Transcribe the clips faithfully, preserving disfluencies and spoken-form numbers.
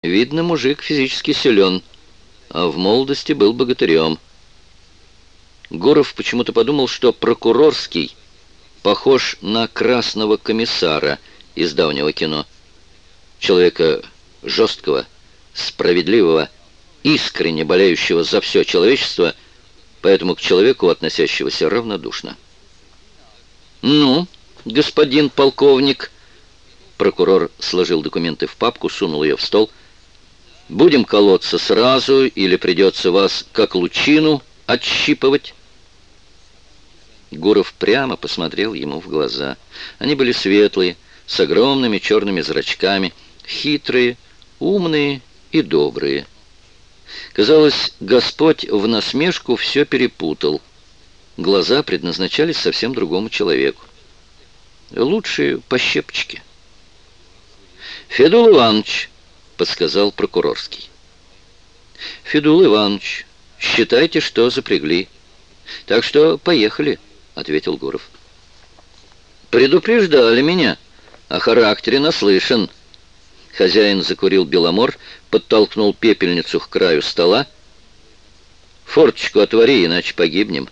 Видно, мужик физически силен, а в молодости был богатырем. Гуров почему-то подумал, что Прокурорский похож на красного комиссара из давнего кино. Человека жесткого, справедливого, искренне болеющего за все человечество, поэтому к человеку относящегося равнодушно. «Ну, господин полковник...» Прокурор сложил документы в папку, сунул ее в стол. «Будем колоться сразу или придется вас как лучину отщипывать?» Гуров прямо посмотрел ему в глаза. Они были светлые, с огромными черными зрачками, хитрые, умные и добрые. Казалось, Господь в насмешку все перепутал. Глаза предназначались совсем другому человеку. Лучшие по щепочке. «Федул Иванович», — подсказал Прокурорский. «Федул Иванович, считайте, что запрягли. Так что поехали», — ответил Гуров. «Предупреждали меня. О характере наслышан». Хозяин закурил беломор, подтолкнул пепельницу к краю стола. «Форточку отвори, иначе погибнем».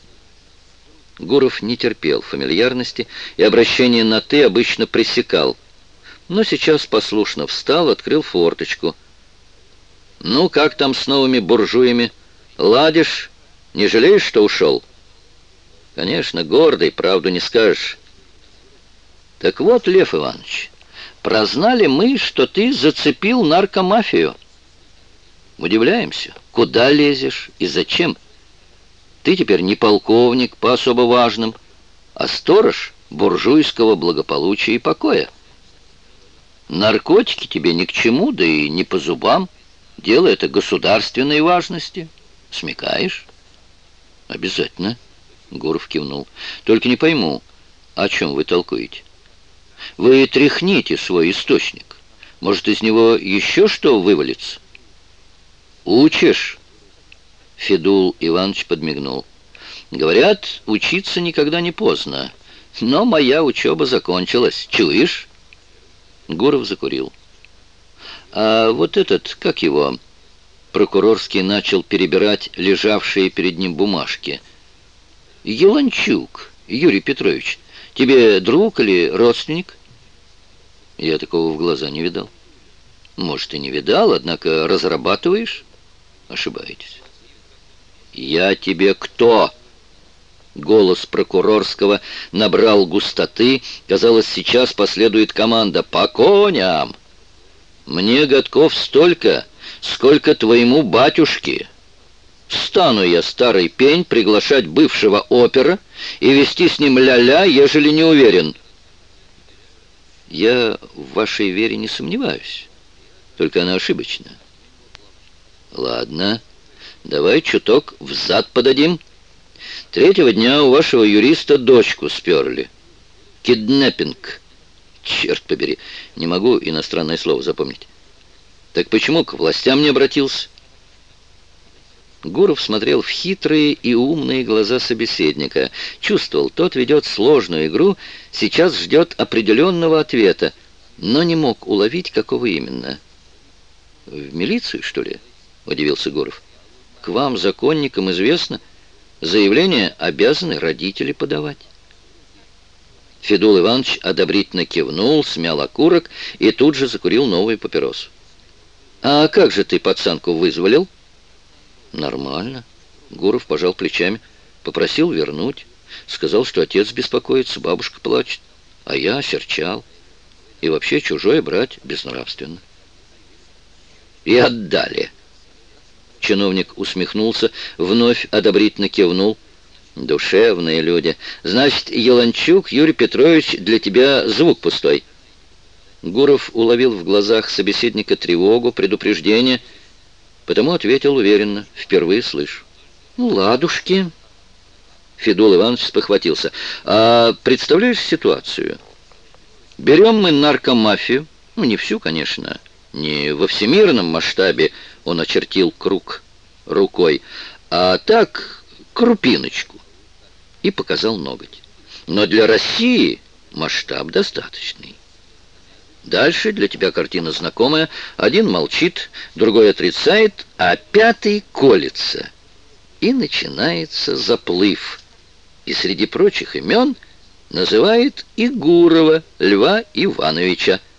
Гуров не терпел фамильярности и обращение на «ты» обычно пресекал. Но сейчас послушно встал, открыл форточку. «Ну, как там с новыми буржуями? Ладишь? Не жалеешь, что ушел?» «Конечно, гордый, правду не скажешь». «Так вот, Лев Иванович, прознали мы, что ты зацепил наркомафию. Удивляемся, куда лезешь и зачем? Ты теперь не полковник по особо важным, а сторож буржуйского благополучия и покоя. Наркотики тебе ни к чему, да и не по зубам. Дело это государственной важности. Смекаешь?» «Обязательно», — Гуров кивнул. «Только не пойму, о чем вы толкуете. Вы тряхните свой источник. Может, из него еще что вывалится?» «Учишь?» Федул Иванович подмигнул. «Говорят, учиться никогда не поздно. Но моя учеба закончилась. Чуешь?» Гуров закурил. «А вот этот, как его?» Прокурорский начал перебирать лежавшие перед ним бумажки. «Еланчук, Юрий Петрович, тебе друг или родственник?» «Я такого в глаза не видал». «Может, и не видал, однако разрабатываешь?» «Ошибаетесь». «Я тебе кто?» Голос Прокурорского набрал густоты. Казалось, сейчас последует команда «По коням!» «Мне годков столько, сколько твоему батюшке. Стану я, старый пень, приглашать бывшего опера и вести с ним ля-ля, ежели не уверен». «Я в вашей вере не сомневаюсь, только она ошибочна». «Ладно, давай чуток взад подадим. Третьего дня у вашего юриста дочку сперли. Киднеппинг. Черт побери, не могу иностранное слово запомнить. Так почему к властям не обратился?» Гуров смотрел в хитрые и умные глаза собеседника. Чувствовал, тот ведет сложную игру, сейчас ждет определенного ответа, но не мог уловить, какого именно. «В милицию, что ли?» — удивился Гуров. «К вам, законникам, известно, заявление обязаны родители подавать». Федул Иванович одобрительно кивнул, смял окурок и тут же закурил новую папиросу. «А как же ты пацанку вызволил?» «Нормально». Гуров пожал плечами, попросил вернуть. Сказал, что отец беспокоится, бабушка плачет, а я осерчал. И вообще чужое брать безнравственно. «И отдали». Чиновник усмехнулся, вновь одобрительно кивнул. «Душевные люди. Значит, Еланчук, Юрий Петрович, для тебя звук пустой». Гуров уловил в глазах собеседника тревогу, предупреждение, потому ответил уверенно: «Впервые слышу». «Ну, ладушки». Федул Иванович спохватился. «А представляешь ситуацию? Берем мы наркомафию, ну, не всю, конечно, не во всемирном масштабе», он очертил круг рукой, «а так, крупиночку», и показал ноготь. «Но для России масштаб достаточный». Дальше для тебя картина знакомая. Один молчит, другой отрицает, а пятый колется. И начинается заплыв. И среди прочих имен называет и Гурова Льва Ивановича.